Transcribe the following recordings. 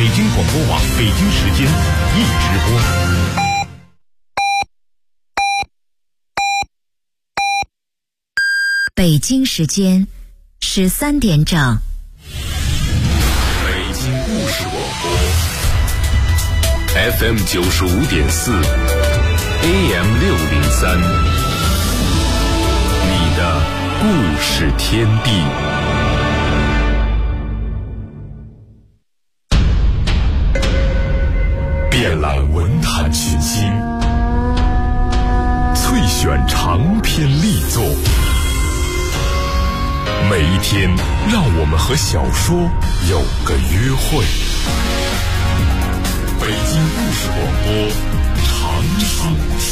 北京广播网北京时间一直播。 北京时间13点整。 北京故事广播 FM 95.4 AM 603，你的故事天地。遍览文坛群星，萃选长篇力作。每一天，让我们和小说有个约会。北京故事广播，长寿经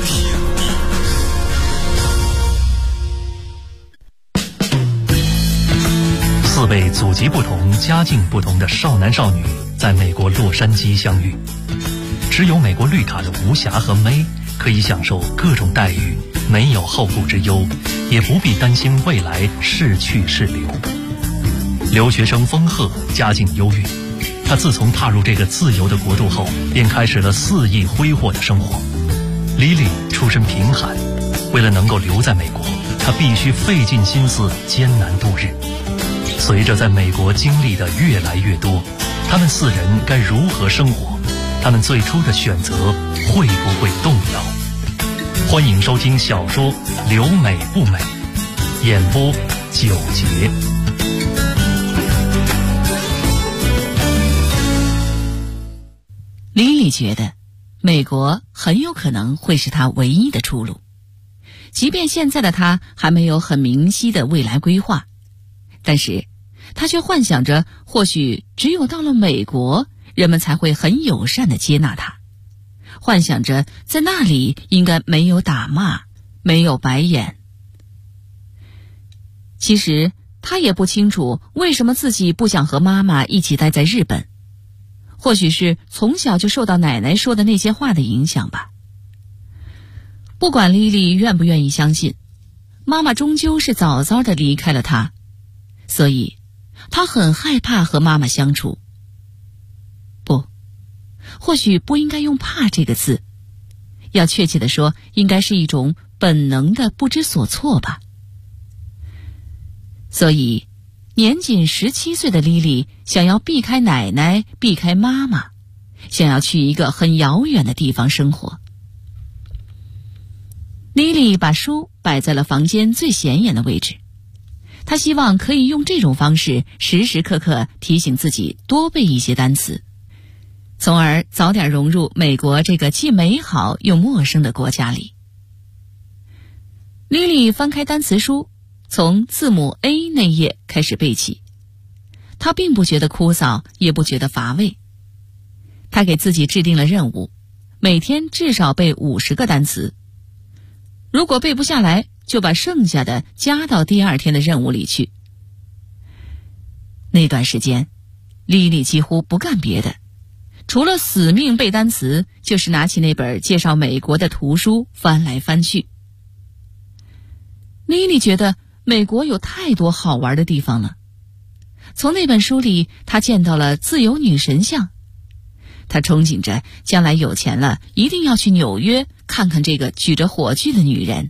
典。4位祖籍不同、家境不同的少男少女在美国洛杉矶相遇，只有美国绿卡的吴霞和梅可以享受各种待遇，没有后顾之忧，也不必担心未来是去是留。留学生丰鹤家境优越，他自从踏入这个自由的国度后，便开始了肆意挥霍的生活。莉莉出身贫寒，为了能够留在美国，她必须费尽心思艰难度日。随着在美国经历的越来越多，他们4人该如何生活？他们最初的选择会不会动摇？欢迎收听小说《留美不美》，演播9节。 莉莉觉得美国很有可能会是她唯一的出路，即便现在的她还没有很明晰的未来规划，但是她却幻想着或许只有到了美国，人们才会很友善地接纳她，幻想着在那里应该没有打骂，没有白眼。其实她也不清楚为什么自己不想和妈妈一起待在日本，或许是从小就受到奶奶说的那些话的影响吧。不管莉莉愿不愿意相信，妈妈终究是早早地离开了她，所以她很害怕和妈妈相处。不，或许不应该用怕这个字，要确切地说，应该是一种本能的不知所措吧。所以年仅17岁的莉莉想要避开奶奶，避开妈妈，想要去一个很遥远的地方生活。莉莉把书摆在了房间最显眼的位置，她希望可以用这种方式时时刻刻提醒自己多背一些单词，从而早点融入美国这个既美好又陌生的国家里。莉莉翻开单词书，从字母 A 那页开始背起，她并不觉得枯燥，也不觉得乏味。她给自己制定了任务，每天至少背50个单词，如果背不下来，就把剩下的加到第2天的任务里去。那段时间，莉莉几乎不干别的，除了死命背单词，就是拿起那本介绍美国的图书翻来翻去。莉莉觉得美国有太多好玩的地方了。从那本书里，她见到了自由女神像，她憧憬着将来有钱了，一定要去纽约看看这个举着火炬的女人。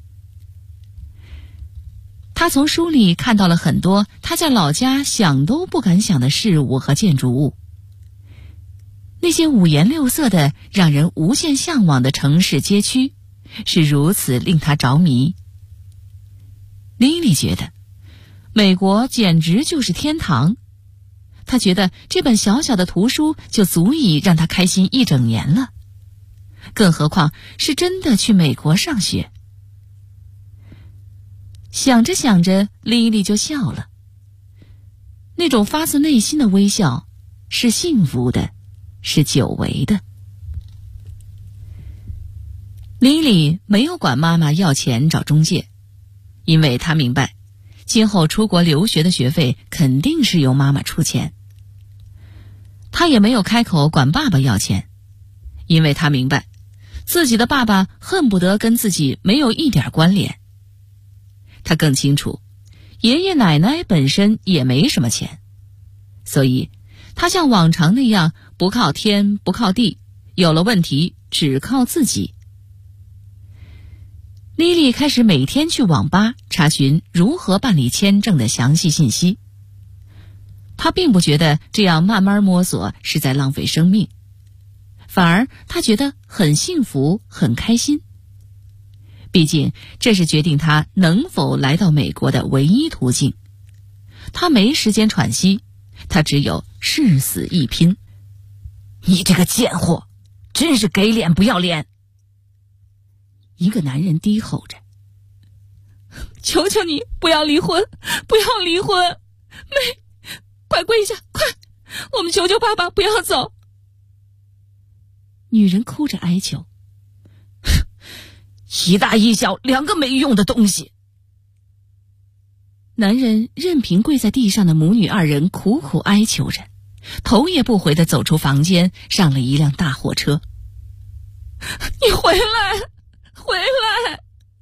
她从书里看到了很多她在老家想都不敢想的事物和建筑物，那些五颜六色的让人无限向往的城市街区是如此令她着迷。莉莉觉得美国简直就是天堂，她觉得这本小小的图书就足以让她开心1整年了，更何况是真的去美国上学。想着想着，莉莉就笑了，那种发自内心的微笑是幸福的，是久违的。莉莉没有管妈妈要钱找中介，因为她明白今后出国留学的学费肯定是由妈妈出钱。她也没有开口管爸爸要钱，因为她明白自己的爸爸恨不得跟自己没有一点关联。她更清楚爷爷奶奶本身也没什么钱，所以她像往常那样不靠天不靠地，有了问题只靠自己。莉莉开始每天去网吧查询如何办理签证的详细信息。她并不觉得这样慢慢摸索是在浪费生命，反而她觉得很幸福很开心。毕竟这是决定她能否来到美国的唯一途径。她没时间喘息，她只有誓死一拼。你这个贱货，真是给脸不要脸！一个男人低吼着：求求你不要离婚，不要离婚，妹，快跪下，快，我们求求爸爸不要走。女人哭着哀求：一大一小两个没用的东西。男人任凭跪在地上的母女二人苦苦哀求着，头也不回地走出房间，上了一辆大货车。你回来，回来！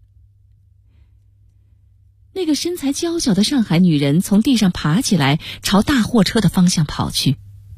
那个身材娇小的上海女人从地上爬起来，朝大货车的方向跑去。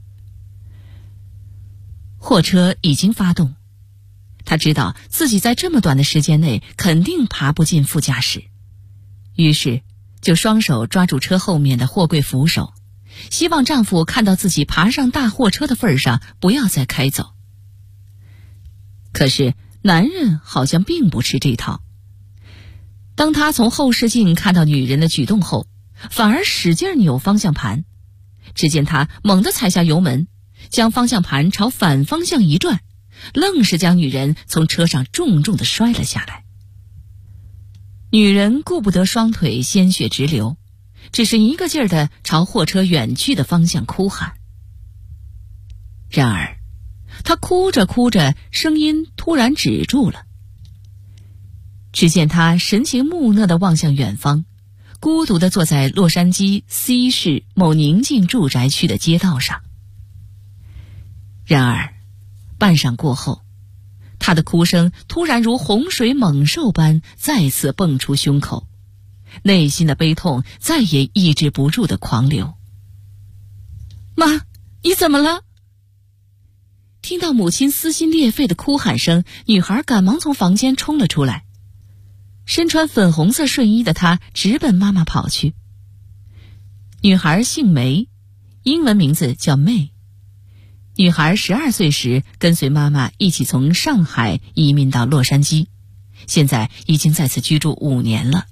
货车已经发动，她知道自己在这么短的时间内肯定爬不进副驾驶，于是就双手抓住车后面的货柜扶手，希望丈夫看到自己爬上大货车的份上，不要再开走。可是男人好像并不吃这套。当他从后视镜看到女人的举动后，反而使劲扭方向盘。只见他猛地踩下油门，将方向盘朝反方向一转，愣是将女人从车上重重地摔了下来。女人顾不得双腿鲜血直流，只是一个劲儿地朝货车远去的方向哭喊。然而她哭着哭着，声音突然止住了。只见她神情木讷地望向远方，孤独地坐在洛杉矶 C 市某宁静住宅区的街道上。然而半晌过后，她的哭声突然如洪水猛兽般再次蹦出胸口，内心的悲痛再也抑制不住的狂流。妈，你怎么了？听到母亲撕心裂肺的哭喊声，女孩赶忙从房间冲了出来。身穿粉红色睡衣的她直奔妈妈跑去。女孩姓梅，英文名字叫妹。女孩12岁时跟随妈妈一起从上海移民到洛杉矶，现在已经在此居住5年了。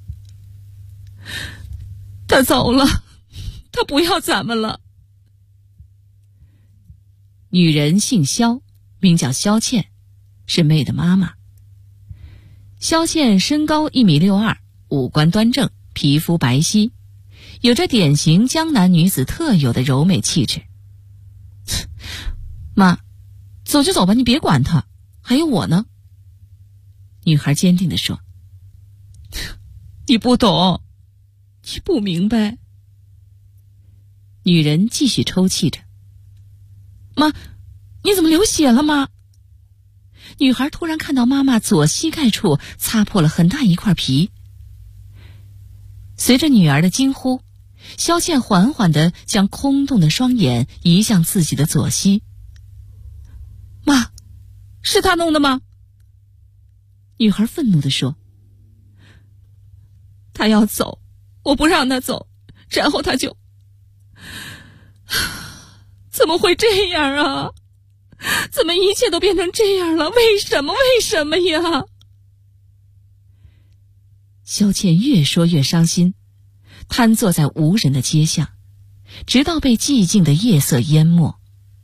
她走了，她不要咱们了。女人姓肖，名叫肖倩，是妹的妈妈。肖倩身高1.62米，五官端正，皮肤白皙，有着典型江南女子特有的柔美气质。妈，走就走吧，你别管她，还有我呢。女孩坚定地说。你不懂，你不明白。女人继续抽泣着。妈，你怎么流血了吗？女孩突然看到妈妈左膝盖处擦破了很大一块皮。随着女儿的惊呼，肖倩缓缓地将空洞的双眼移向自己的左膝。妈，是他弄的吗？女孩愤怒地说。他要走，我不让他走，然后他就……怎么会这样啊？怎么一切都变成这样了？为什么？为什么呀？肖倩越说越伤心，瘫坐在无人的街巷，直到被寂静的夜色淹没。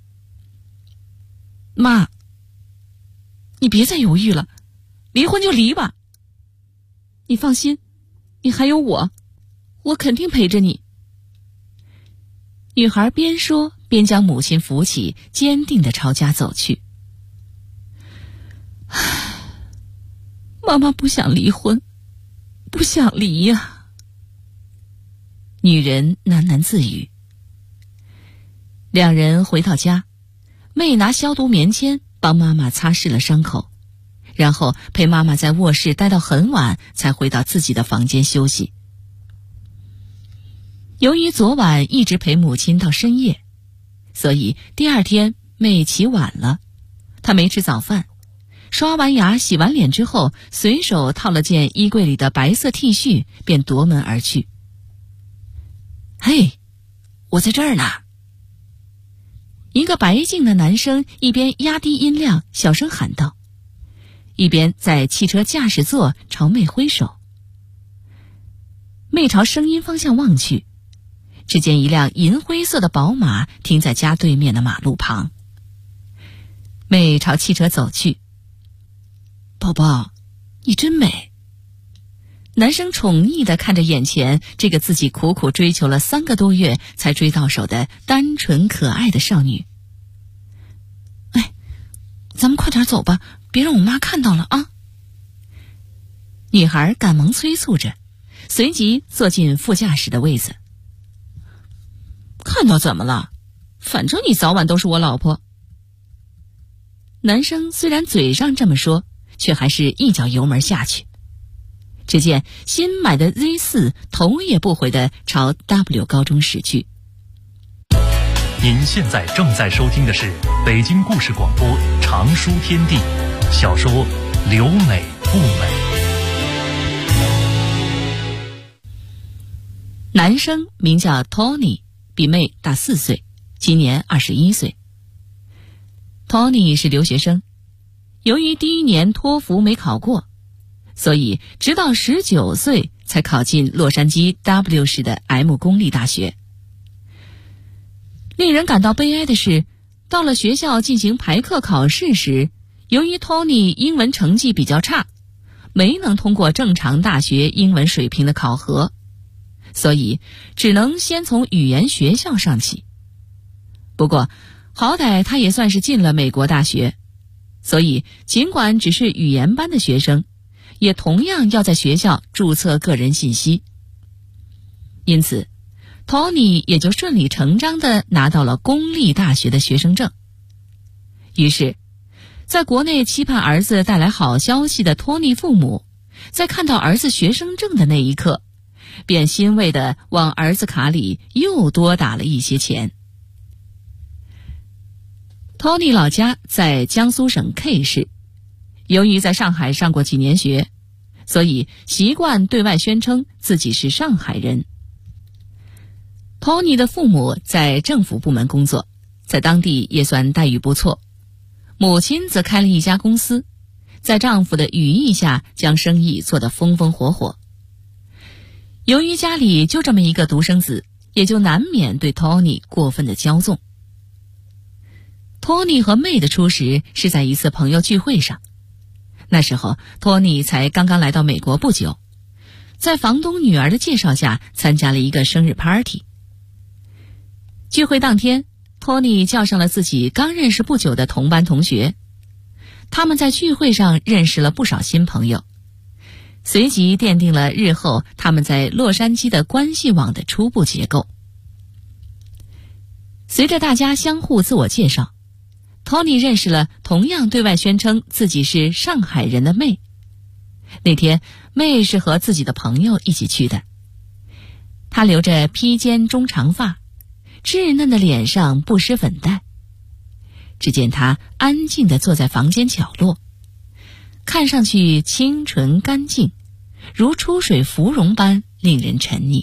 妈，你别再犹豫了，离婚就离吧。你放心，你还有我，我肯定陪着你。女孩边说边将母亲扶起，坚定地朝家走去。妈妈不想离婚，不想离呀。女人喃喃自语。两人回到家，妹拿消毒棉签帮妈妈擦拭了伤口，然后陪妈妈在卧室待到很晚，才回到自己的房间休息。由于昨晚一直陪母亲到深夜， 所以第二天妹起晚了，她没吃早饭，刷完牙洗完脸之后，随手套了件衣柜里的白色 T 恤，便夺门而去。嘿，我在这儿呢。一个白净的男生一边压低音量小声喊道，一边在汽车驾驶座朝妹挥手。妹朝声音方向望去，只见一辆银灰色的宝马停在家对面的马路旁。妹朝汽车走去。宝宝，你真美。男生宠溺地看着眼前这个自己苦苦追求了3个多月才追到手的单纯可爱的少女。哎，咱们快点走吧，别让我妈看到了啊。女孩赶忙催促着，随即坐进副驾驶的位子。看到怎么了？反正你早晚都是我老婆。男生虽然嘴上这么说，却还是一脚油门下去。只见新买的 Z4 头也不回地朝 W 高中驶去。 您现在正在收听的是北京故事广播长书天地小说《留美不美》。 男生名叫 Tony， 比妹大4岁，今年21岁。Tony 是留学生，由于第1年托福没考过，所以直到19岁才考进洛杉矶 W 市的 M 公立大学。令人感到悲哀的是，到了学校进行排课考试时，由于 Tony 英文成绩比较差，没能通过正常大学英文水平的考核，所以只能先从语言学校上起。不过好歹他也算是进了美国大学，所以尽管只是语言班的学生，也同样要在学校注册个人信息。因此 Tony 也就顺理成章地拿到了公立大学的学生证。于是在国内期盼儿子带来好消息的 Tony 父母，在看到儿子学生证的那一刻，便欣慰地往儿子卡里又多打了一些钱。Tony 老家在江苏省 K 市，由于在上海上过几年学，所以习惯对外宣称自己是上海人。Tony 的父母在政府部门工作，在当地也算待遇不错。母亲则开了一家公司，在丈夫的羽翼下将生意做得风风火火。由于家里就这么一个独生子，也就难免对 Tony 过分的骄纵。Tony 和妹的初识是在一次朋友聚会上，那时候 Tony 才刚刚来到美国不久，在房东女儿的介绍下参加了一个生日 party。 聚会当天， Tony 叫上了自己刚认识不久的同班同学，他们在聚会上认识了不少新朋友，随即奠定了日后他们在洛杉矶的关系网的初步结构。随着大家相互自我介绍， Tony 认识了同样对外宣称自己是上海人的妹。那天妹是和自己的朋友一起去的，她留着披肩中长发，稚嫩的脸上不施粉黛。只见她安静地坐在房间角落，看上去清纯干净，如出水芙蓉般令人沉溺。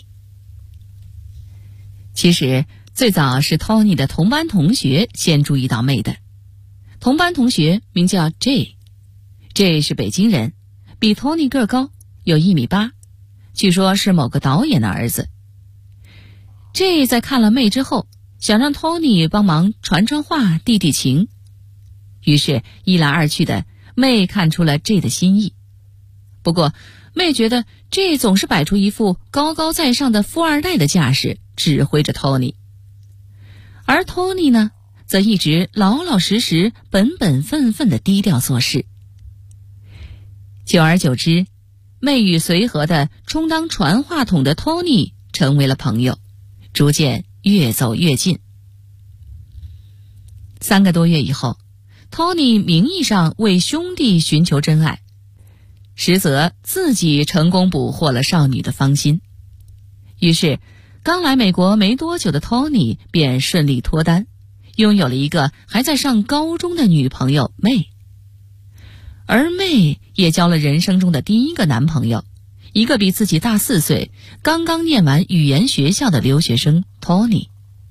其实最早是 Tony 的同班同学先注意到妹的。同班同学名叫 J 是北京人，比 Tony 个高，有1.8米，据说是某个导演的儿子。J 在看了妹之后，想让 Tony 帮忙传话递情，于是一来二去的，妹看出了 J 的心意。不过妹觉得 J 总是摆出一副高高在上的富二代的架势，指挥着 Tony， 而 Tony 呢则一直老老实实本本分分的低调做事。久而久之，妹与随和的充当传话筒的 Tony 成为了朋友，逐渐越走越近。3个多月以后， Tony 名义上为兄弟寻求真爱，实则自己成功捕获了少女的芳心。于是刚来美国没多久的 Tony 便顺利脱单， 拥有了一个还在上高中的女朋友妹，而妹也交了人生中的第一个男朋友，一个比自己大4岁、刚刚念完语言学校的留学生 Tony。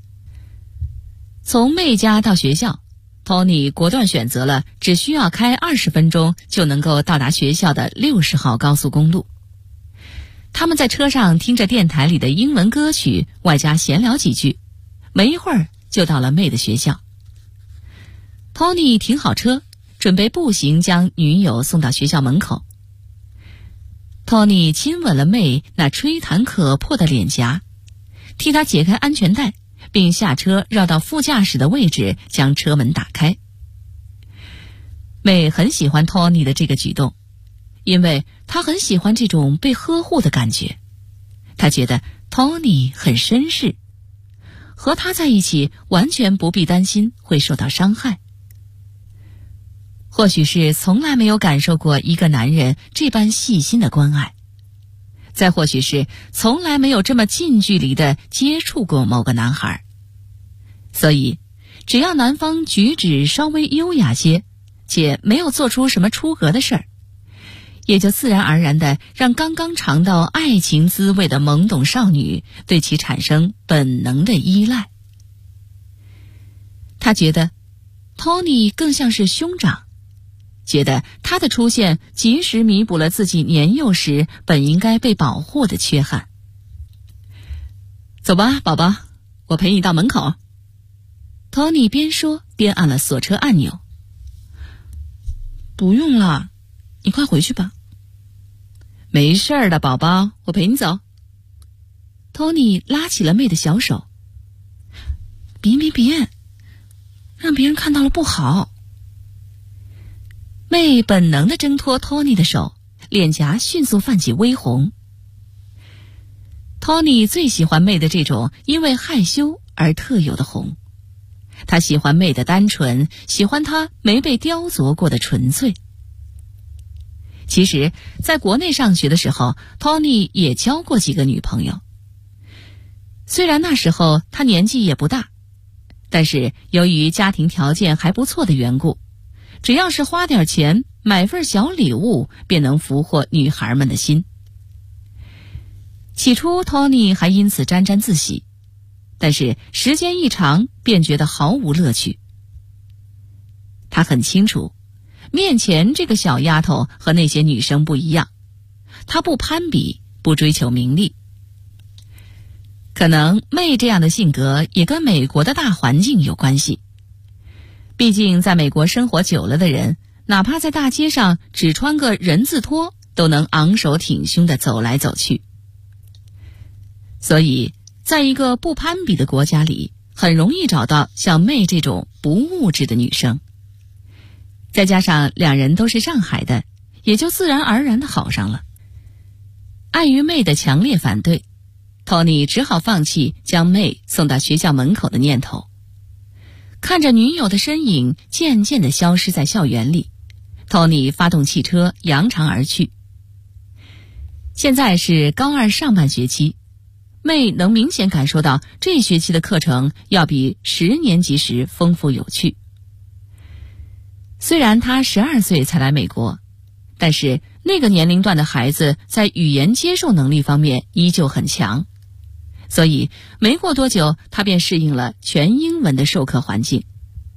从妹家到学校， Tony 果断选择了只需要开20分钟就能够到达学校的60号高速公路。他们在车上听着电台里的英文歌曲，外加闲聊几句，没一会儿就到了妹的学校。 Tony 停好车，准备步行将女友送到学校门口。 Tony 亲吻了妹那吹弹可破的脸颊，替她解开安全带，并下车绕到副驾驶的位置将车门打开。妹很喜欢 Tony 的这个举动，因为她很喜欢这种被呵护的感觉。她觉得 Tony 很绅士，和他在一起完全不必担心会受到伤害。或许是从来没有感受过一个男人这般细心的关爱，再或许是从来没有这么近距离地接触过某个男孩，所以只要男方举止稍微优雅些，且没有做出什么出格的事儿，也就自然而然地让刚刚尝到爱情滋味的懵懂少女对其产生本能的依赖。他觉得 Tony 更像是兄长，觉得他的出现及时弥补了自己年幼时本应该被保护的缺憾。走吧，宝宝，我陪你到门口。 Tony 边说边按了锁车按钮。不用了，你快回去吧。没事儿的，宝宝，我陪你走。 Tony 拉起了妹的小手。别，让别人看到了不好。妹本能地挣脱 Tony 的手，脸颊迅速泛起微红。 Tony 最喜欢妹的这种因为害羞而特有的红，他喜欢妹的单纯，喜欢她没被雕琢过的纯粹。其实在国内上学的时候， Tony 也交过几个女朋友，虽然那时候他年纪也不大，但是由于家庭条件还不错的缘故，只要是花点钱买份小礼物，便能俘获女孩们的心。起初 Tony 还因此沾沾自喜，但是时间一长便觉得毫无乐趣。他很清楚，面前这个小丫头和那些女生不一样，她不攀比，不追求名利。可能妹这样的性格也跟美国的大环境有关系，毕竟在美国生活久了的人，哪怕在大街上只穿个人字拖，都能昂首挺胸地走来走去。所以在一个不攀比的国家里，很容易找到像妹这种不物质的女生。再加上两人都是上海的，也就自然而然地好上了。碍于妹的强烈反对， Tony 只好放弃将妹送到学校门口的念头。看着女友的身影渐渐地消失在校园里， Tony 发动汽车扬长而去。现在是高2上半学期，妹能明显感受到这学期的课程要比10年级时丰富有趣。虽然她12岁才来美国，但是那个年龄段的孩子在语言接受能力方面依旧很强，所以没过多久，她便适应了全英文的授课环境。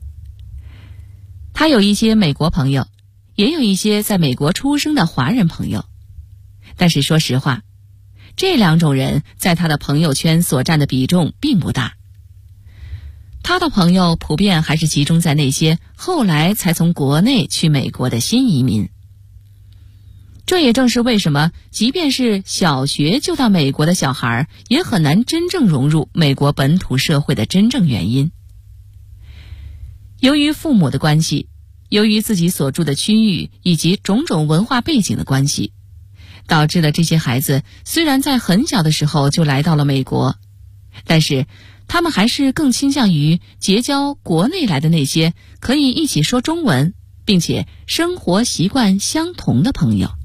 她有一些美国朋友，也有一些在美国出生的华人朋友，但是说实话，这两种人在他的朋友圈所占的比重并不大。他的朋友普遍还是集中在那些后来才从国内去美国的新移民。这也正是为什么即便是小学就到美国的小孩，也很难真正融入美国本土社会的真正原因。由于父母的关系，由于自己所住的区域以及种种文化背景的关系，导致了这些孩子虽然在很小的时候就来到了美国，但是他们还是更倾向于结交国内来的那些可以一起说中文，并且生活习惯相同的朋友。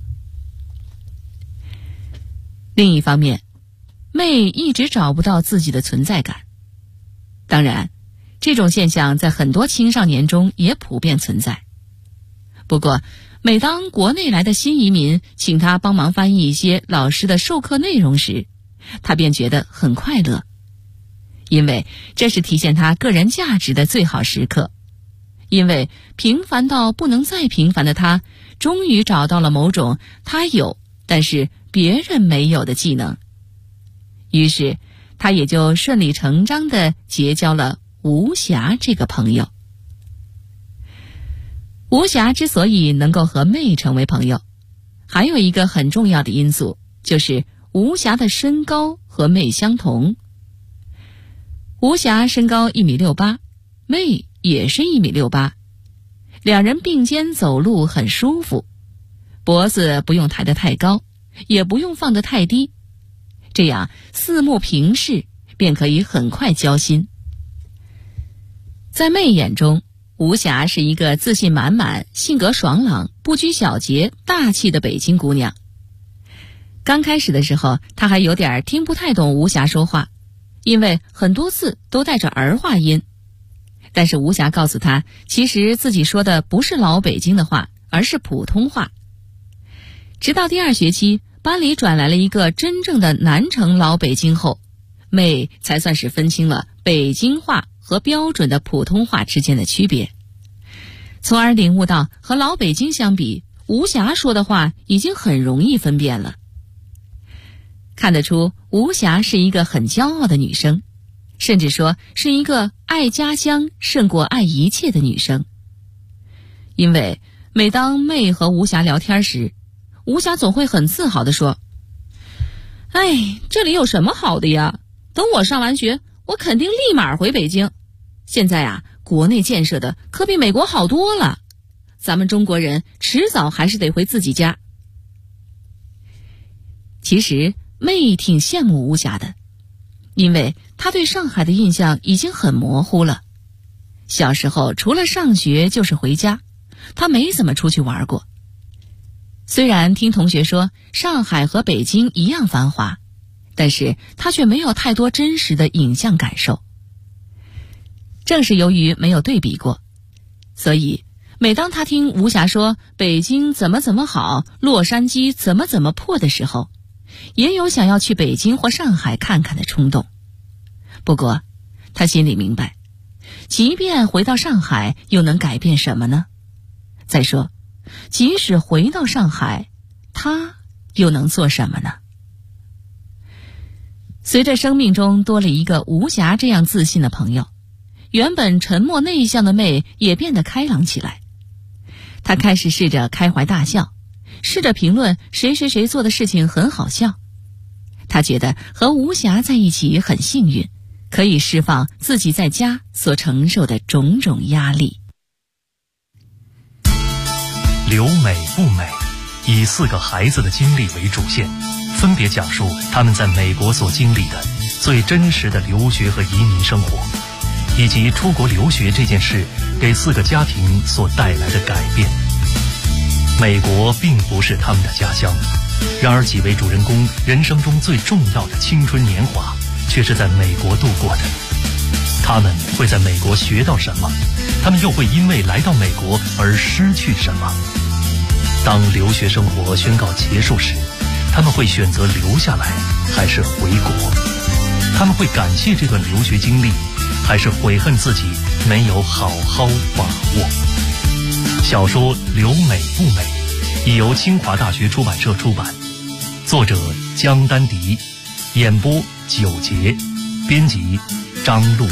另一方面，妹一直找不到自己的存在感。当然， 这种现象在很多青少年中也普遍存在。不过，每当国内来的新移民请他帮忙翻译一些老师的授课内容时，他便觉得很快乐，因为这是体现他个人价值的最好时刻。因为平凡到不能再平凡的他，终于找到了某种他有但是别人没有的技能。于是他也就顺理成章地结交了吴霞这个朋友。吴霞之所以能够和妹成为朋友，还有一个很重要的因素，就是吴霞的身高和妹相同。吴霞身高1.68米，妹也是1.68米，两人并肩走路很舒服，脖子不用抬得太高，也不用放得太低，这样四目平视便可以很快交心。在妹眼中，吴霞是一个自信满满、性格爽朗、不拘小节、大气的北京姑娘。刚开始的时候，她还有点听不太懂吴霞说话，因为很多字都带着儿化音。但是吴霞告诉她，其实自己说的不是老北京的话，而是普通话。直到第2学期，班里转来了一个真正的南城老北京后，妹才算是分清了北京话和标准的普通话之间的区别，从而领悟到和老北京相比，吴霞说的话已经很容易分辨了。看得出吴霞是一个很骄傲的女生，甚至说是一个爱家乡胜过爱一切的女生。因为每当妹和吴霞聊天时，吴霞总会很自豪地说：哎，这里有什么好的呀？等我上完学，我肯定立马回北京。现在啊，国内建设的可比美国好多了，咱们中国人迟早还是得回自己家。其实妹挺羡慕吴霞的，因为她对上海的印象已经很模糊了。小时候除了上学就是回家，她没怎么出去玩过。虽然听同学说上海和北京一样繁华，但是她却没有太多真实的影像感受。正是由于没有对比过，所以每当她听吴霞说北京怎么怎么好，洛杉矶怎么怎么破的时候，也有想要去北京或上海看看的冲动。不过她心里明白，即便回到上海又能改变什么呢？再说即使回到上海，她又能做什么呢？随着生命中多了一个吴霞这样自信的朋友，原本沉默内向的妹也变得开朗起来。她开始试着开怀大笑，试着评论谁谁谁做的事情很好笑。她觉得和吴霞在一起很幸运，可以释放自己在家所承受的种种压力。 留美不美，以4个孩子的经历为主线，分别讲述他们在美国所经历的最真实的留学和移民生活，以及出国留学这件事给4个家庭所带来的改变。美国并不是他们的家乡，然而几位主人公人生中最重要的青春年华却是在美国度过的。他们会在美国学到什么？他们又会因为来到美国而失去什么？当留学生活宣告结束时，他们会选择留下来还是回国？他们会感谢这段留学经历，还是悔恨自己没有好好把握？小说《留美不美》已由清华大学出版社出版，作者江丹迪，演播9节，编辑张璐。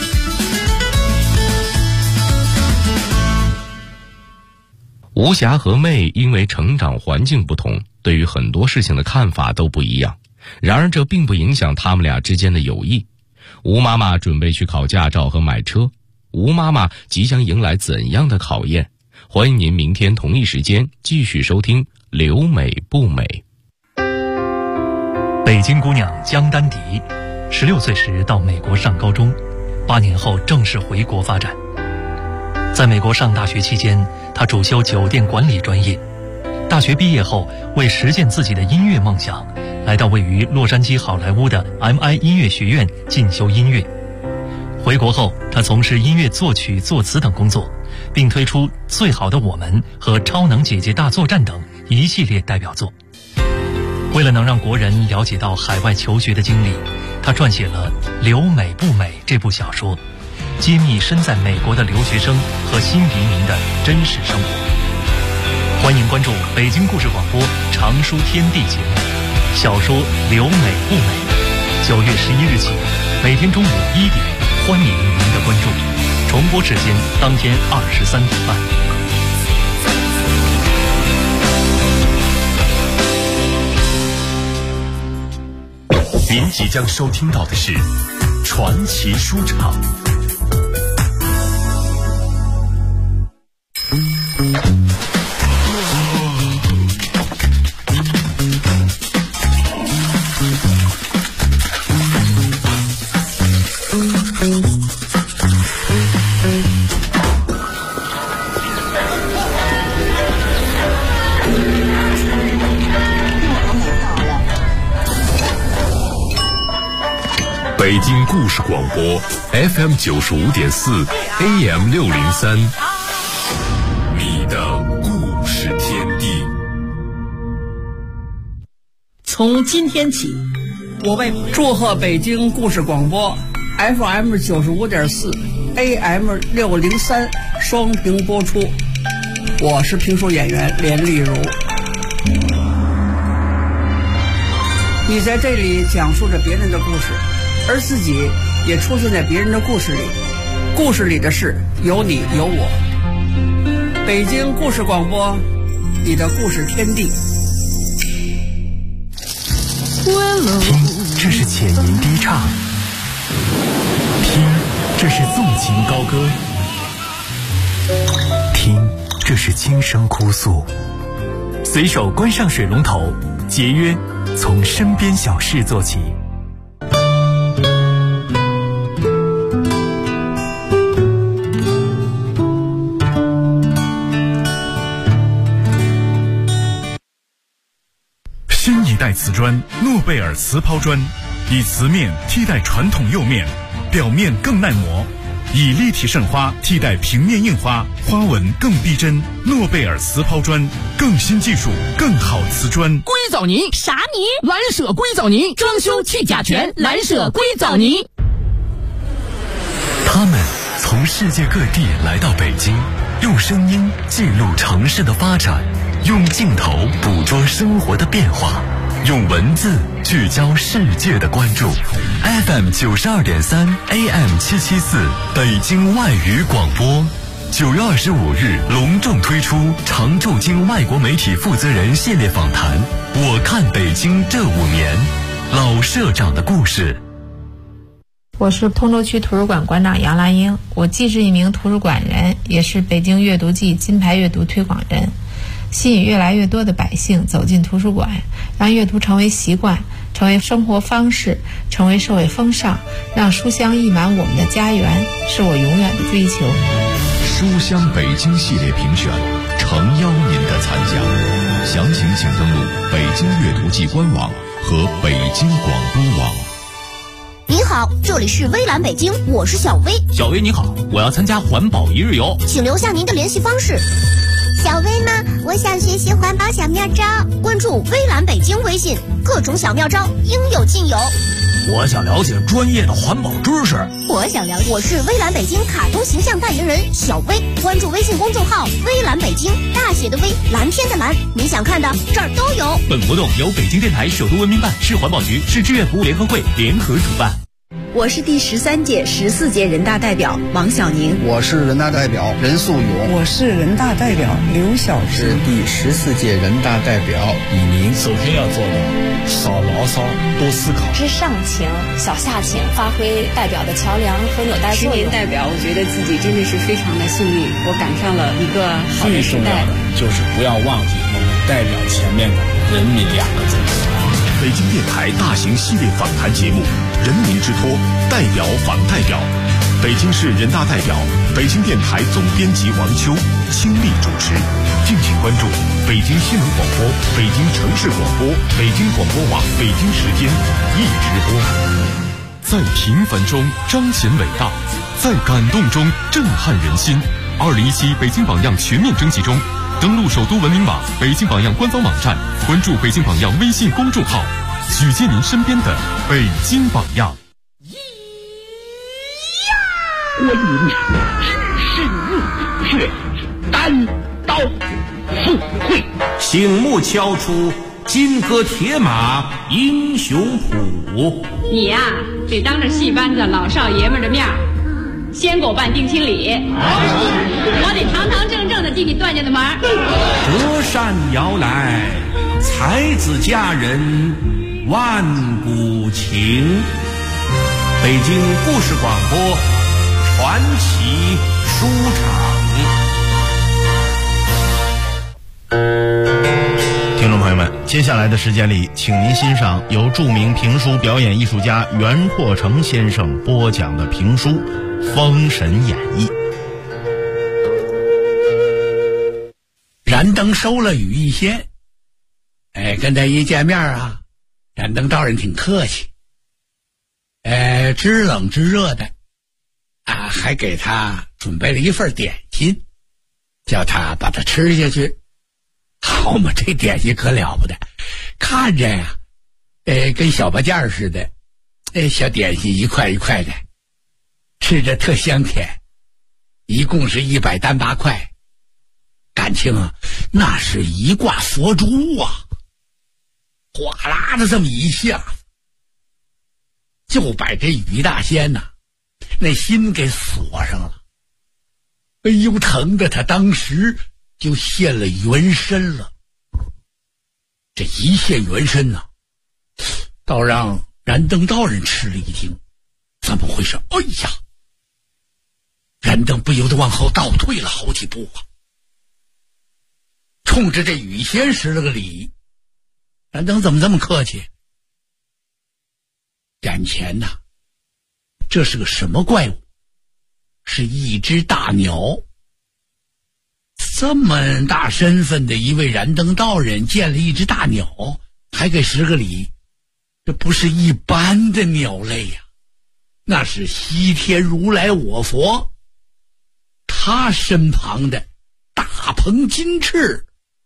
吴霞和妹因为成长环境不同，对于很多事情的看法都不一样，然而这并不影响他们俩之间的友谊。吴妈妈准备去考驾照和买车，吴妈妈即将迎来怎样的考验？欢迎您明天同一时间继续收听《留美不美》。 北京姑娘江丹迪16岁时到美国上高中，8年后正式回国发展。在美国上大学期间，她主修酒店管理专业。大学毕业后，为实现自己的音乐梦想，来到位于洛杉矶好莱坞的 MI 音乐学院进修音乐。 回国后，他从事音乐作曲、作词等工作，并推出《最好的我们》和《超能姐姐大作战》等一系列代表作。为了能让国人了解到海外求学的经历，他撰写了《留美不美》这部小说，揭秘身在美国的留学生和新移民的真实生活。欢迎关注北京故事广播常书天地节目，小说《留美不美》，9月11日起，每天中午1点，欢迎您的关注。重播时间当天23点半。 您即将收听到的是传奇书场。北京故事广播 FM 95.4 AM 603，你的故事天地。 从今天起，我为祝贺北京故事广播 FM 95.4 AM 603双屏播出。我是评书演员连丽如。你在这里讲述着别人的故事，而自己也出现在别人的故事里，故事里的事有你有我。北京故事广播，你的故事天地。 听，这是浅吟低唱；听，这是纵情高歌；听，这是轻声哭诉。随手关上水龙头，节约，从身边小事做起。 新一代瓷砖诺贝尔瓷抛砖，以瓷面替代传统釉面，表面更耐磨，以立体渗花替代平面印花，花纹更逼真。诺贝尔瓷抛砖，更新技术，更好瓷砖。 硅藻泥啥泥？蓝舍硅藻泥，装修去甲醛，蓝舍硅藻泥。 他们从世界各地来到北京，用声音记录城市的发展，用镜头捕捉生活的变化，用文字聚焦世界的关注。FM 92.3 AM 774北京外语广播，9月25日隆重推出常驻京外国媒体负责人系列访谈。我看北京这5年，老社长的故事。 我是通州区图书馆馆长杨兰英，我既是一名图书馆人，也是北京阅读季金牌阅读推广人，吸引越来越多的百姓走进图书馆，让阅读成为习惯，成为生活方式，成为社会风尚，让书香溢满我们的家园，是我永远的追求。 书香北京系列评选，诚邀您的参加，详情请登录北京阅读季官网和北京广播网。 您好，这里是微蓝北京，我是小薇。 小薇你好，我要参加环保一日游， 请留下您的联系方式。 小薇呢？我想学习环保小妙招， 关注微蓝北京微信，各种小妙招应有尽有。 我想了解专业的环保知识。 我想了解，我是微蓝北京卡通形象代言人小薇，关注微信公众号微蓝北京，大写的微，蓝天的蓝，你想看的这儿都有。 本活动由北京电台首都文明办、市环保局、市志愿服务联合会联合主办。 我是第13届、14届人大代表王小宁。 我是人大代表任素勇。 我是人大代表刘晓琪。 是第14届人大代表李宁。 首先要做到少牢骚，多思考。 知上情，小下情，发挥代表的桥梁和纽带作用。 10年代表，我觉得自己真的是非常的幸运，我赶上了一个好的时代。 最重要的就是不要忘记我们代表前面的人民2个字。 北京电台大型系列访谈节目《人民之托》，代表访代表，北京市人大代表，北京电台总编辑王秋倾力主持。敬请关注北京新闻广播、北京城市广播、北京广播网北京时间一直播。 在平凡中彰显伟大，在感动中震撼人心。2017北京榜样全面征集中，登录首都文明网、北京榜样官方网站，关注北京榜样微信公众号，举荐您身边的北京榜样。 观音只是怒却单刀赴会， 醒目敲出金戈铁马英雄谱。 你呀，得当着戏班子老少爷们的面先给我办定亲礼，我得堂堂正正的进你段家的门。 折扇摇来，才子佳人万古情。北京故事广播传奇书场。 听众朋友们，接下来的时间里，请您欣赏由著名评书表演艺术家袁阔成先生播讲的评书《封神演义》。 燃灯收了羽翼仙，跟他一见面啊，燃灯道人挺客气，知冷知热的啊，还给他准备了一份点心，叫他把它吃下去。好嘛，这点心可了不得，看着呀，跟小拔件似的，小点心一块一块的，吃着特香甜，一共是108块，感情啊，那是一挂佛珠啊，哗啦的这么一下子，就把这于大仙呐，那心给锁上了。哎呦，疼的他当时就现了原身了。这一现原身呢，倒让燃灯道人吃了一惊，怎么回事？哎呀！燃灯不由得往后倒退了好几步啊，冲着这羽仙施了个礼。燃灯怎么这么客气？眼前呐，这是个什么怪物？是一只大鸟。这么大身份的一位燃灯道人见了一只大鸟，还给施个礼，这不是一般的鸟类呀，那是西天如来我佛，他身旁的大鹏金翅。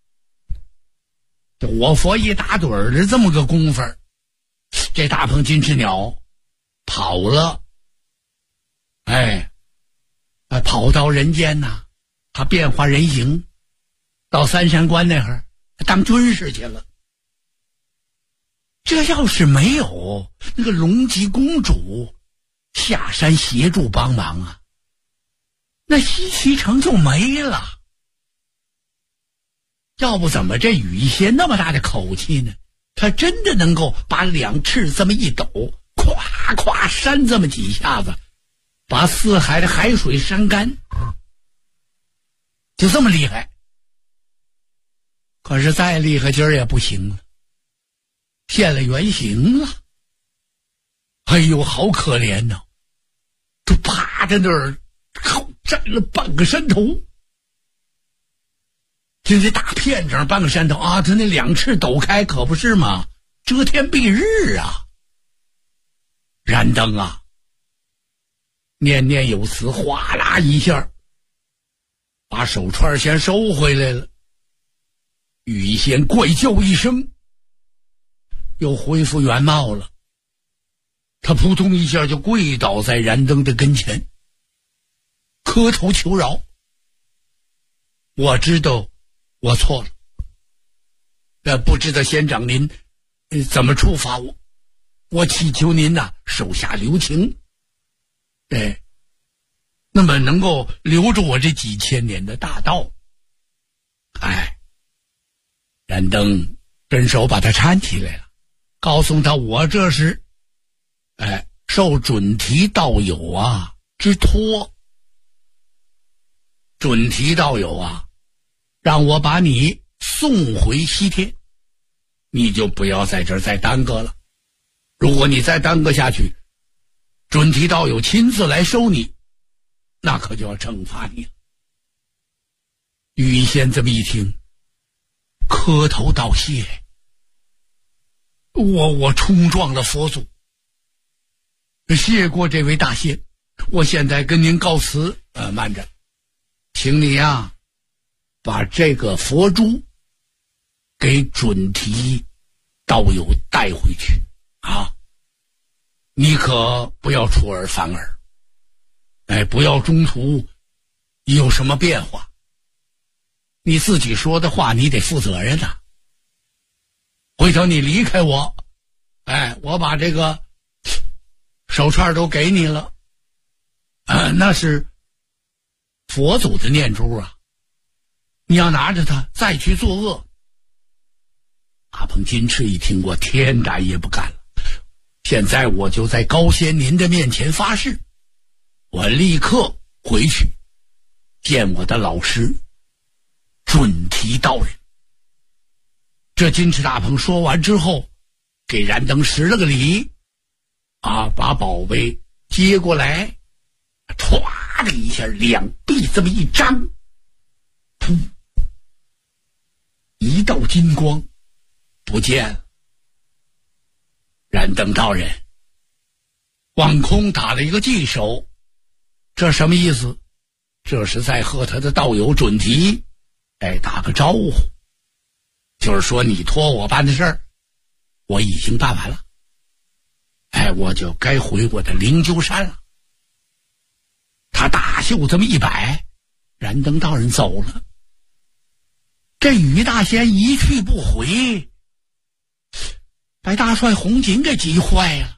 这我佛一打盹儿的这么个功夫，这大鹏金翅鸟跑了，跑到人间呐，他变化人形，到三山关那儿当军士去了。这要是没有那个龙吉公主下山协助帮忙啊，那西岐城就没了。要不怎么这羽仙那么大的口气呢？他真的能够把两翅这么一抖，咵咵扇这么几下子，把四海的海水扇干，就这么厉害。可是再厉害今儿也不行了，现了原形了。哎呦，好可怜呐！就趴在那儿，站了半个山头。就这大片整半个山头啊，他那两翅抖开，可不是吗？遮天蔽日啊！燃灯啊，念念有词，哗啦一下，把手串先收回来了。羽仙怪叫一声，又恢复原貌了。他扑通一下就跪倒在燃灯的跟前，磕头求饶。我知道我错了，不知道仙长您怎么处罚我，我祈求您呐，手下留情，那么能够留住我这几千年的大道。燃灯伸手把他搀起来了，告诉他我这是受准提道友啊之托。准提道友啊，让我把你送回西天，你就不要在这儿再耽搁了。如果你再耽搁下去，准提道友亲自来收你，那可就要惩罚你了。羽仙这么一听，磕头道谢，我冲撞了佛祖， 谢过这位大仙，我现在跟您告辞。慢着，请你呀，把这个佛珠给准提道友带回去啊！你可不要出尔反尔，不要中途有什么变化。你自己说的话，你得负责任呐。回头你离开我，我把这个手串都给你了，那是佛祖的念珠啊，你要拿着它再去作恶。大鹏金翅一听，我天然也不干了。现在我就在高仙您的面前发誓，我立刻回去见我的老师准提道人。这金翅大鹏说完之后，给燃灯施了个礼，把宝贝接过来，歘的一下，两臂这么一张，噗，一道金光不见了。燃灯道人往空打了一个髻手，这什么意思？这是在和他的道友准提打个招呼，就是说你托我办的事儿我已经办完了，我就该回我的灵鹫山了。他大袖这么一摆，燃灯道人走了。这于大仙一去不回，把大帅红锦给急坏了。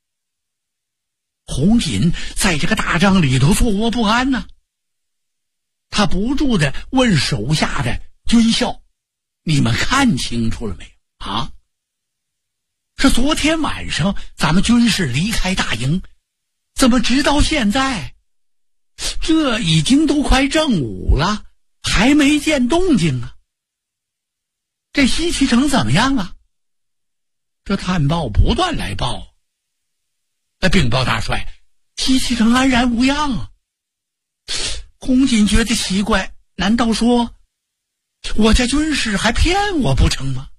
红锦在这个大帐里头坐卧不安呢，他不住的问手下的军校：你们看清楚了没有啊？是昨天晚上咱们军士离开大营，怎么直到现在这已经都快正午了，还没见动静啊？这西岐城怎么样啊？这探报不断来报，禀报大帅，西岐城安然无恙啊。红锦觉得奇怪，难道说我家军士还骗我不成吗？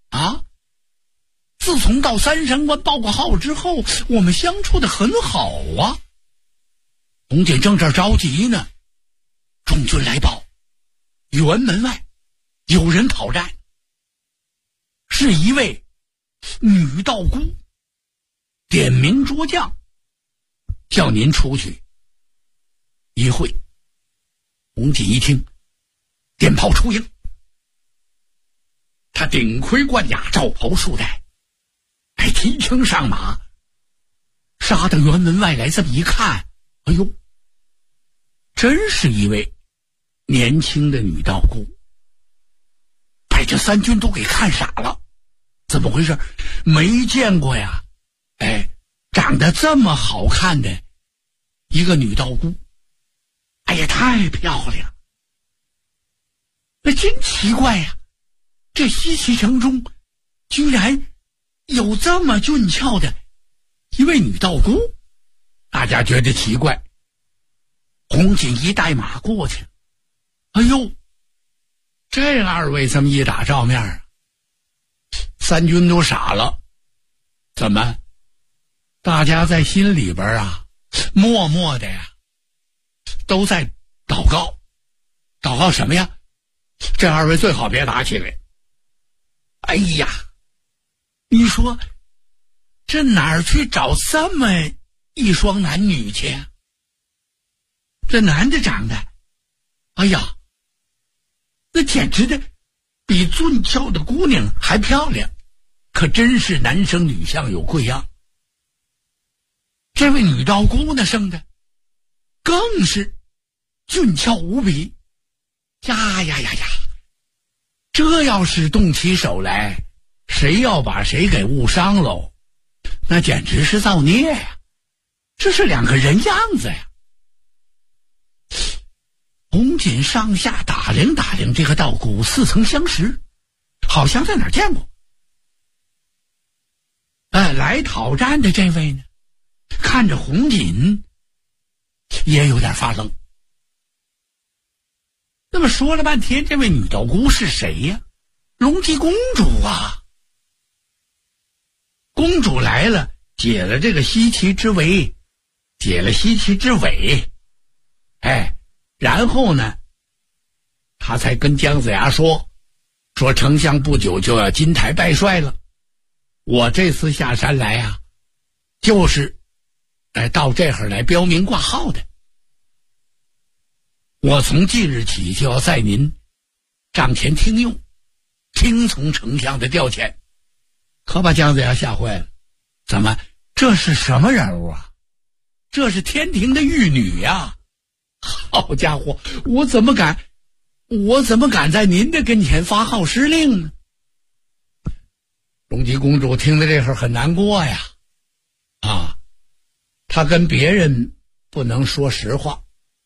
自从到三山关报过号之后，我们相处得很好啊。红锦正这儿着急呢，众军来报，辕门外有人讨战，是一位女道姑，点名捉将，叫您出去一会。红锦一听，电炮出营，他顶盔贯甲，罩袍束带，提枪上马，杀到辕门外来。这么一看，哎呦，真是一位年轻的女道姑，把这三军都给看傻了。怎么回事？没见过呀，长得这么好看的一个女道姑，太漂亮，那真奇怪呀！这西岐城中居然有这么俊俏的一位女道姑，大家觉得奇怪。红锦一带马过去，哎呦，这二位这么一打照面，三军都傻了。怎么？大家在心里边默默的都在祷告。祷告什么呀？这二位最好别打起来。哎呀，你说这哪儿去找这么一双男女去啊？这男的长得，哎呀，那简直的比俊俏的姑娘还漂亮，可真是男生女相有贵样。这位女道姑呢，生的更是俊俏无比。呀，这要是动起手来，谁要把谁给误伤喽，那简直是造孽呀！这是两个人样子呀。红锦上下打量打量这个道姑，似曾相识，好像在哪儿见过。来讨战的这位呢，看着红锦也有点发愣。那么说了半天，这位女道姑是谁呀？龙姬公主啊！公主来了， 解了这个西岐之围，解了西岐之尾，然后呢，他才跟姜子牙说丞相不久就要金台拜帅了，我这次下山来啊，就是到这儿来标明挂号的。我从即日起就要在您帐前听用，听从丞相的调遣。可把姜子牙吓坏了，怎么这是什么人物啊？这是天庭的玉女呀！好家伙，我怎么敢在您的跟前发号施令呢？荣姬公主听到这会儿很难过呀，她跟别人不能说实话，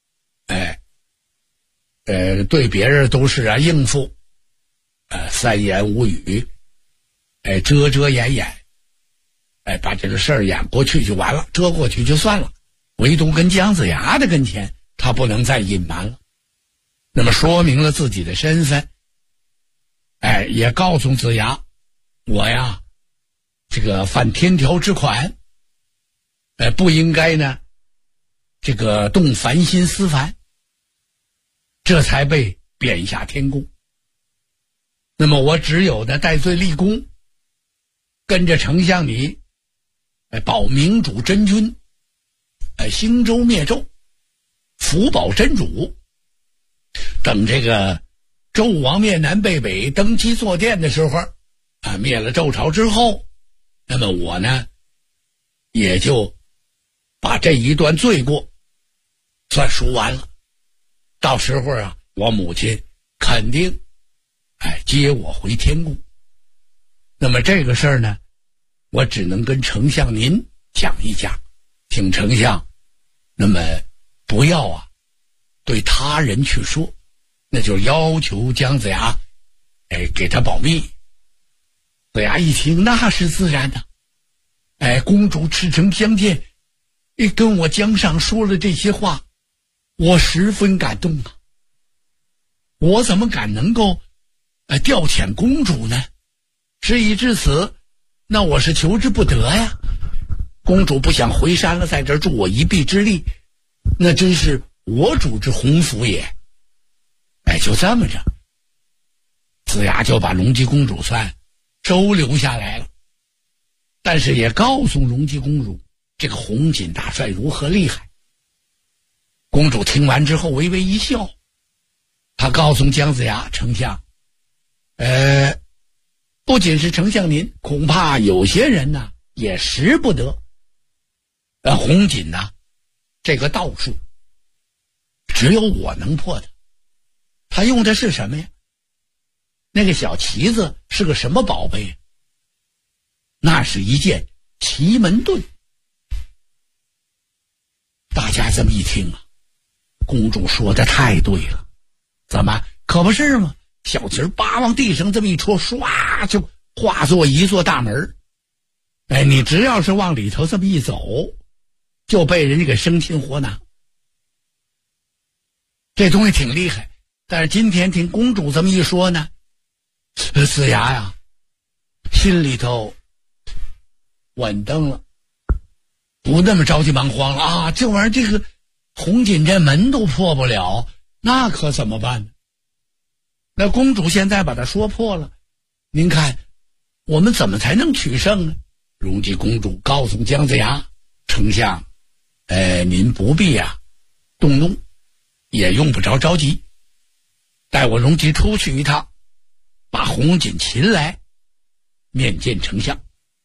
对别人都是应付，三言五语，遮遮掩掩，把这个事儿演过去就完了，遮过去就算了。唯独跟姜子牙的跟前，他不能再隐瞒了。那么说明了自己的身份，也告诉子牙，我呀，这个犯天条之款，不应该呢，这个动凡心思凡，这才被贬下天宫。那么我只有的戴罪立功，跟着丞相你，保明主真君，兴周灭纣，福保真主。等这个纣王灭南背北登基坐殿的时候，灭了纣朝之后，那么我呢，也就把这一段罪过算赎完了。到时候啊，我母亲肯定接我回天宫。那么这个事儿呢，我只能跟丞相您讲一讲，请丞相那么不要对他人去说，那就要求姜子牙给他保密。子牙一听，那是自然的，公主赤诚相见，跟我姜上说了这些话，我十分感动啊！我怎么敢能够调遣公主呢？事已至此，那我是求之不得呀。公主不想回山了，在这儿助我一臂之力，那真是我主之鸿福也。就这么着，子牙就把荣姬公主算收留下来了，但是也告诉荣姬公主这个红锦大帅如何厉害。公主听完之后微微一笑，她告诉姜子牙，丞相，不仅是丞相您，恐怕有些人呢也识不得红锦这个道术，只有我能破的。他用的是什么呀？那个小旗子是个什么宝贝？那是一件奇门盾。大家这么一听公主说的太对了，怎么可不是吗？小旗叭往地上这么一戳，唰就化作一座大门。你只要是往里头这么一走，就被人家给生擒活拿。这东西挺厉害，但是今天听公主这么一说呢，子牙呀，心里头稳当了，不那么着急忙慌了这玩意儿，这个红锦这门都破不了，那可怎么办呢？那公主现在把它说破了，您看我们怎么才能取胜呢？荣姬公主告诉姜子牙，丞相，您不必动怒，也用不着着急，待我荣姬出去一趟，把红锦擒来，面见丞相。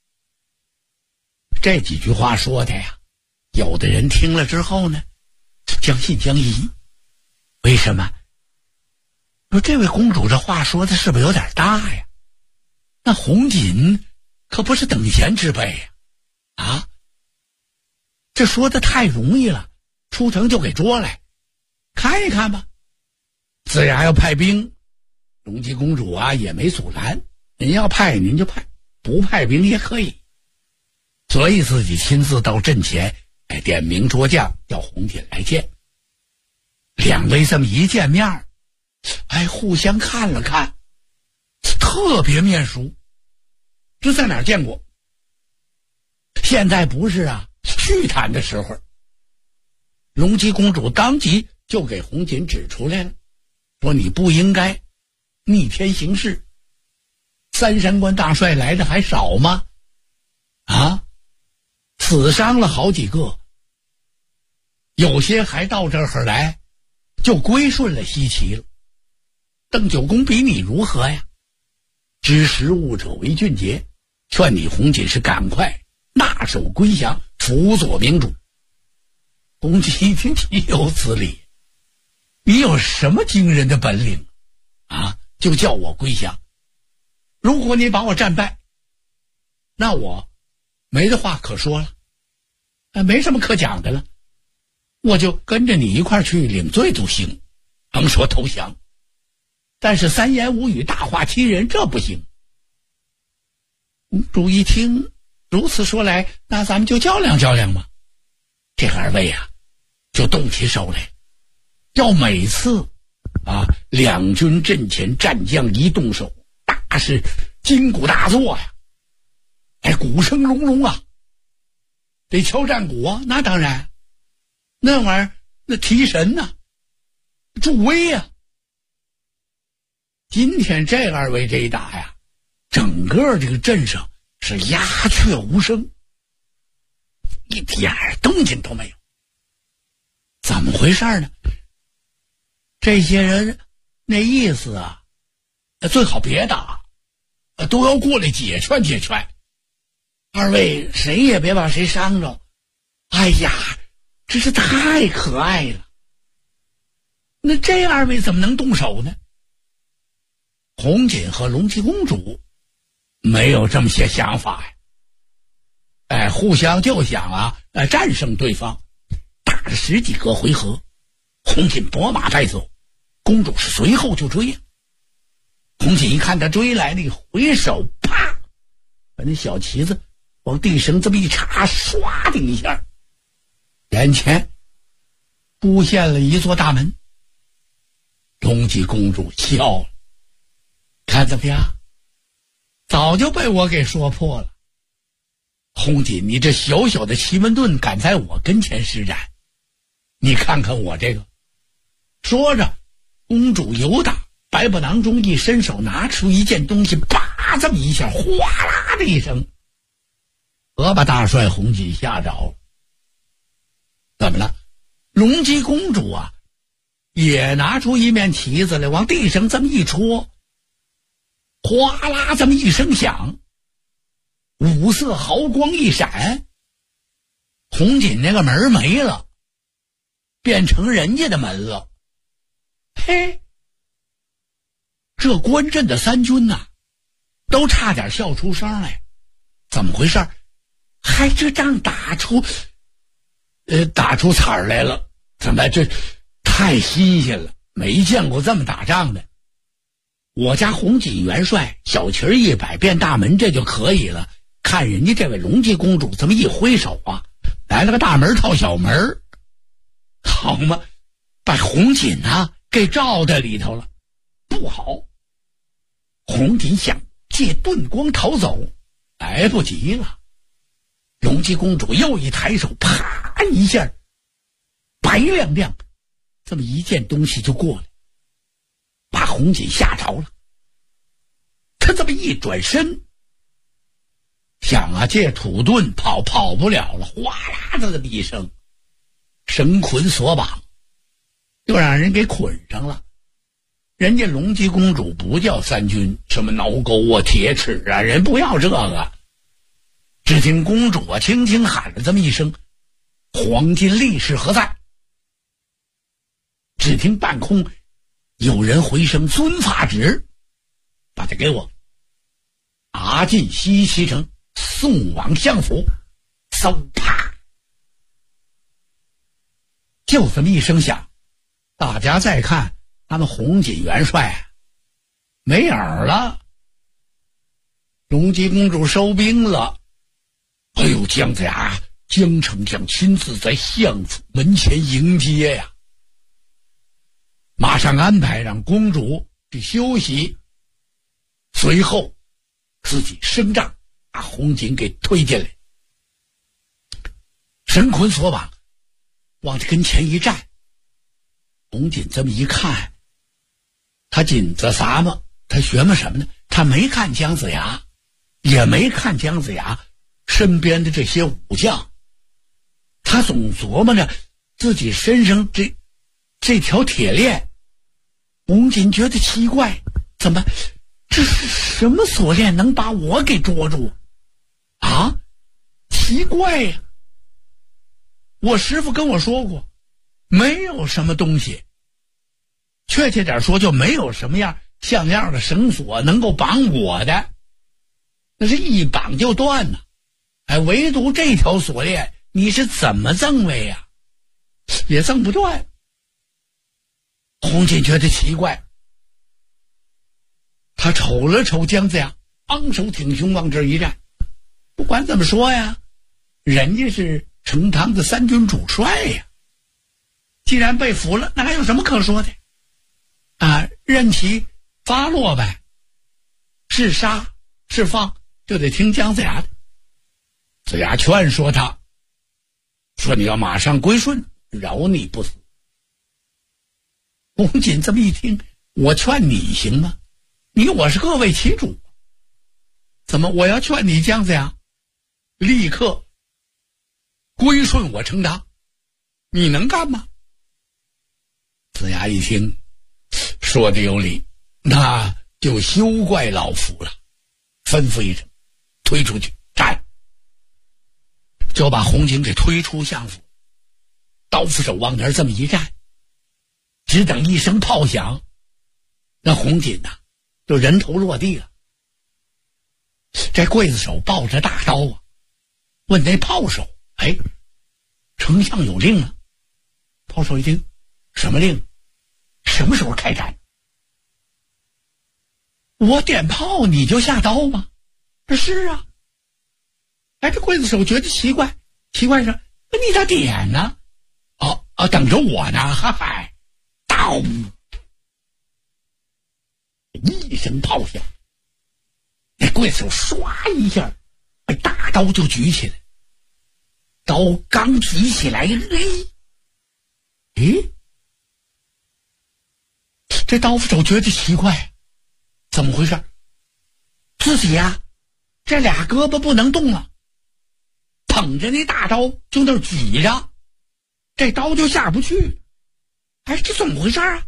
这几句话说的有的人听了之后呢，将信将疑。为什么？说这位公主这话说的是不是有点大呀？那红锦可不是等闲之辈呀！这说的太容易了，出城就给捉来，看一看吧。子牙要派兵，荣姬公主也没阻拦，您要派您就派，不派兵也可以。所以自己亲自到阵前，点名捉将，叫红锦来见。两位这么一见面，互相看了看，特别面熟，这在哪儿见过？ 现在不是啊续谈的时候。隆基公主当即就给红锦指出来了，说你不应该逆天行事。三山关大帅来的还少吗？啊，死伤了好几个，有些还到这儿来就归顺了西岐了。邓九公比你如何呀？知时务者为俊杰，劝你红锦是赶快纳首归降，辅佐明主。红锦一听岂有此理，你有什么惊人的本领啊？就叫我归降？如果你把我战败，那我没的话可说了，没什么可讲的了，我就跟着你一块去领罪就行，甭说投降。但是三言五语大话欺人，这不行。公主一听如此说来，那咱们就较量较量吧。这二位啊就动起手来，要每次两军阵前战将一动手，大是筋骨大作呀，鼓声隆隆啊，得敲战鼓啊，那当然，那玩意儿那提神啊，助威啊。今天这二位这一打呀，整个这个阵上是鸦雀无声，一点动静都没有。怎么回事呢？这些人那意思啊，最好别打，都要过来解劝解劝。二位谁也别把谁伤着。哎呀，真是太可爱了。那这二位怎么能动手呢？红锦和隆基公主没有这么些想法呀，互相就想战胜对方。打了10几个回合，红锦拨马败走，公主是随后就追。红锦一看他追来，那个回手啪，把那小旗子往地上这么一插，唰的一下，眼前出现了一座大门。隆基公主笑了，看怎么样？早就被我给说破了。红锦，你这小小的奇门遁敢在我跟前施展，你看看我这个。说着，公主由打百宝囊中一伸手，拿出一件东西，啪，这么一下，哗啦的一声，可把大帅红锦吓着了。怎么了？隆基公主啊，也拿出一面旗子来，往地上这么一戳，哗啦这么一声响，五色毫光一闪，红锦那个门没了，变成人家的门了。嘿，这观阵的三军呐，都差点笑出声来。怎么回事？还这仗打出彩儿来了？怎么这太新鲜了，没见过这么打仗的。我家红锦元帅小旗一摆，变大门，这就可以了。看人家这位隆基公主这么一挥手啊，来了个大门套小门，好嘛，把红锦给罩在里头了。不好，红锦想借遁光逃走，来不及了。隆基公主又一抬手，啪一下，白亮亮这么一件东西就过来，把红锦吓着了。他这么一转身，想借土遁跑不了了，哗啦的这么一声，绳捆索绑，又让人给捆上了。人家隆基公主不叫三军，什么挠钩啊、铁齿啊，人不要这个。只听公主轻轻喊了这么一声：“黄金力士何在？”只听半空有人回声：“遵法旨，把他给我拿进西岐城，送往相府。”嗖啪，就这么一声响，大家再看他们红锦元帅没影儿了。隆基公主收兵了。哎呦，姜子牙姜丞相亲自在相府门前迎接呀，马上安排让公主去休息，随后自己升帐把红锦给推进来。 绳捆索绑，往这跟前一站。红锦这么一看，他紧着啥嘛？他学么什么呢？他没看姜子牙，也没看姜子牙身边的这些武将，他总琢磨着自己身上这条铁链。红锦觉得奇怪，怎么这是什么锁链能把我给捉住啊？奇怪呀！我师父跟我说过，没有什么东西，确切点说，就没有什么像样的绳索能够绑我的，那是一绑就断了。唯独这条锁链，你是怎么挣为呀？也挣不断。红锦觉得奇怪，他瞅了瞅姜子牙，昂首挺胸往这一站。不管怎么说呀，人家是成汤的三军主帅呀，既然被俘了，那还有什么可说的啊？任其发落呗，是杀是放就得听姜子牙的。子牙劝说他，说你要马上归顺，饶你不死。红锦这么一听，我劝你行吗？我是各为其主，怎么我要劝你姜子牙立刻归顺我成汤，你能干吗？子牙一听，说的有理，那就休怪老夫了，吩咐一声，推出去斩，就把红锦给推出相府。刀斧手往那儿这么一站，只等一声炮响，那红锦呐就人头落地了。这刽子手抱着大刀啊，问那炮手，丞相有令啊。炮手一听，什么令？什么时候开战？我点炮你就下刀吗？是啊。这刽子手觉得奇怪，说你咋点呢？等着我呢。刀一声炮响，那刽子手唰一下大刀就举起来。刀刚举起来，这刀斧手觉得奇怪，怎么回事？自己这俩胳膊不能动了，捧着那大刀就那举着，这刀就下不去。这怎么回事啊？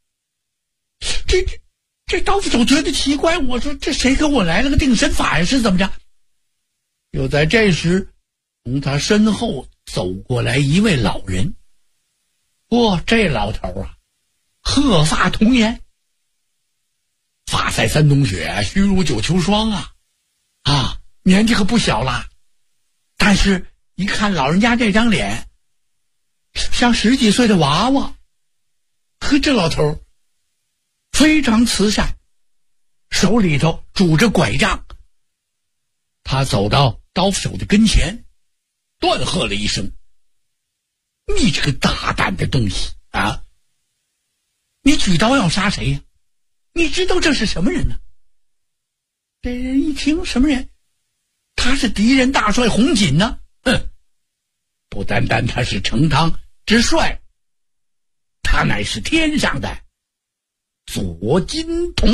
这刀斧手觉得奇怪，我说这谁给我来了个定身法呀？是怎么着？就在这时，从他身后走过来一位老人。这老头鹤发童颜，发在山冬雪，须如九秋霜年纪可不小了。但是一看老人家这张脸，像10几岁的娃娃。这老头非常慈善，手里头拄着拐杖。他走到刀斧手的跟前，断喝了一声：“你这个大胆的东西你举刀要杀谁呀？你知道这是什么人呢？”这人一听，什么人？他是敌人大帅红锦呢。不单单他是成汤之帅，他乃是天上的左金童。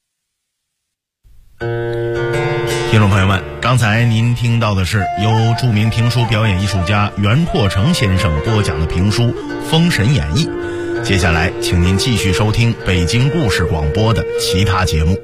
听众朋友们，刚才您听到的是由著名评书表演艺术家袁阔成先生播讲的评书《封神演义》。接下来请您继续收听北京故事广播的其他节目。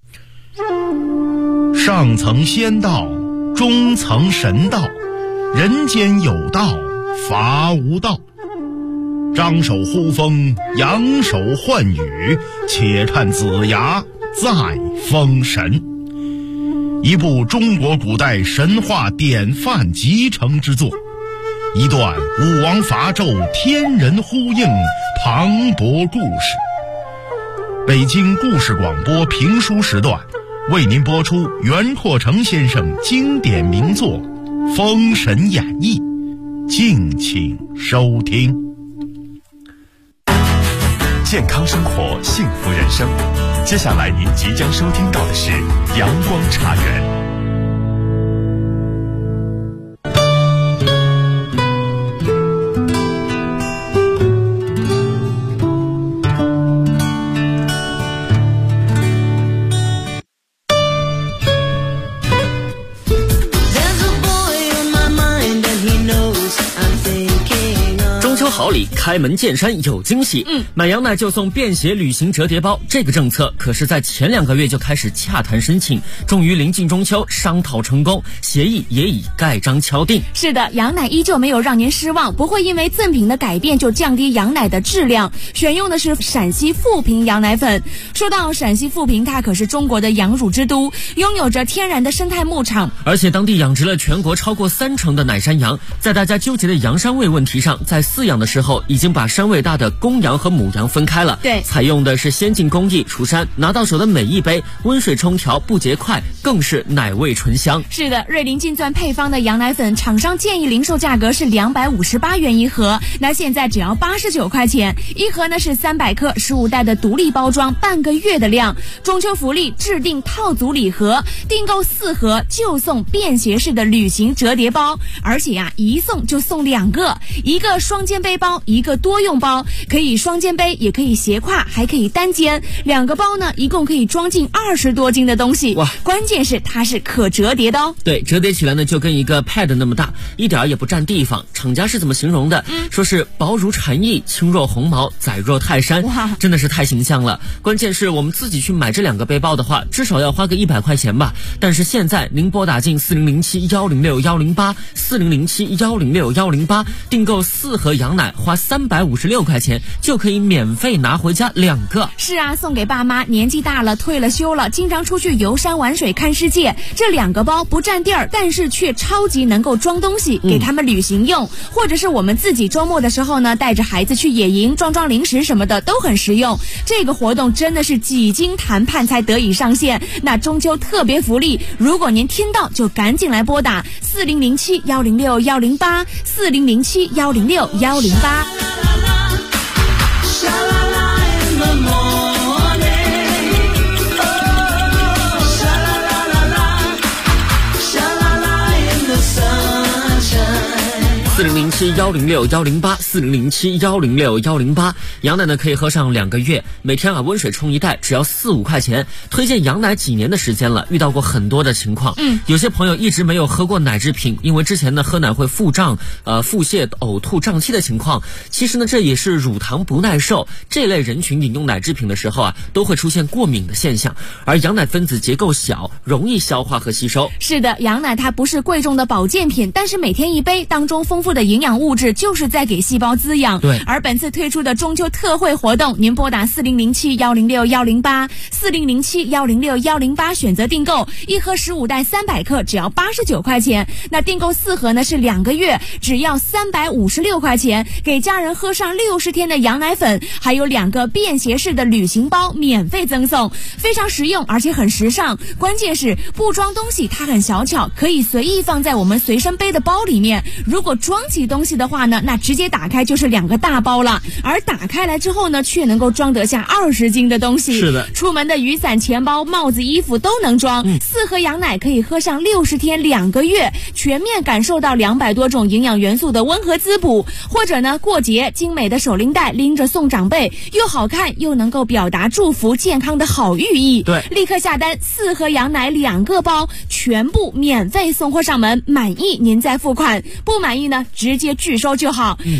上层仙道，中层神道，人间有道，法无道。张手呼风，扬手唤雨，且看子牙再封神。一部中国古代神话典范集成之作，一段武王伐纣天人呼应磅礴故事。北京故事广播评书时段为您播出袁阔成先生经典名作《封神演义》，敬请收听。 健康生活，幸福人生。接下来您即将收听到的是阳光茶园。 里开门见山有惊喜。买羊奶就送便携旅行折叠包，这个政策可是在前2个月就开始洽谈申请，终于临近中秋商讨成功，协议也已盖章敲定。 是的，羊奶依旧没有让您失望，不会因为赠品的改变就降低羊奶的质量，选用的是陕西富平羊奶粉。说到陕西富平，它可是中国的羊乳之都，拥有着天然的生态牧场， 而且当地养殖了全国超过30%的奶山羊。在大家纠结的羊膻味问题上，在饲养的时候已经把膻味大的公羊和母羊分开了。 对， 采用的是先进工艺除膻，拿到手的每一杯温水冲调不结块，更是奶味醇香。 是的，瑞麟金钻配方的羊奶粉，厂商建议零售价格是258元一盒，那现在只要89块钱一盒呢，是300克15袋的独立包装，半个月的量。中秋福利制定套组礼盒，订购4盒就送便携式的旅行折叠包，而且一送就送2个，一个双肩背包，一个多用包，可以双肩背，也可以斜挎，还可以单肩。2个包呢，一共可以装进20多斤的东西。哇！关键是它是可折叠的哦。 对，折叠起来呢就跟一个 pad 那么大，一点也不占地方。厂家是怎么形容的？说是薄如蝉翼，轻若鸿毛，载若泰山。哇，真的是太形象了。关键是我们自己去买这2个背包的话，至少要花个100块钱吧。但是现在您拨打进4007106108 4007106108，订购4盒羊奶，花356块钱就可以免费拿回家2个。 是啊，送给爸妈，年纪大了，退了休了，经常出去游山玩水看世界，这2个包不占地儿，但是却超级能够装东西，给他们旅行用，或者是我们自己周末的时候呢，带着孩子去野营，装零食什么的都很实用。这个活动真的是几经谈判才得以上线。那中秋特别福利，如果您听到就赶紧来拨打4007106108 4007106108。 4007106108 4007106108，羊奶呢可以喝上2个月，每天温水冲1袋，只要4-5块钱。推荐羊奶几年的时间了，遇到过很多的情况。有些朋友一直没有喝过奶制品，因为之前呢喝奶会腹胀、腹泻、呕吐、胀气的情况。其实呢这也是乳糖不耐受，这类人群饮用奶制品的时候都会出现过敏的现象。而羊奶分子结构小，容易消化和吸收。 是的，羊奶它不是贵重的保健品，但是每天1杯当中丰富的营养物质就是在给细胞滋养。 对， 而本次推出的中秋特惠活动，您拨打4007106108 4007106108选择订购，1盒15袋300克，只要89块钱。那订购4盒呢是2个月，只要356块钱，给家人喝上60天的羊奶粉，还有2个便携式的旅行包免费赠送，非常实用而且很时尚。关键是不装东西它很小巧，可以随意放在我们随身背的包里面。如果装起东西的话呢，那直接打开就是2个大包了，而打开来之后呢，却能够装得下20斤的东西。 是的， 出门的雨伞、钱包、帽子、衣服都能装。4盒羊奶可以喝上60天2个月，全面感受到200多种营养元素的温和滋补。或者呢，过节精美的手拎袋拎着送长辈，又好看又能够表达祝福健康的好寓意。 对， 立刻下单4盒羊奶2个包，全部免费送货上门，满意您再付款，不满意呢直接拒收就好。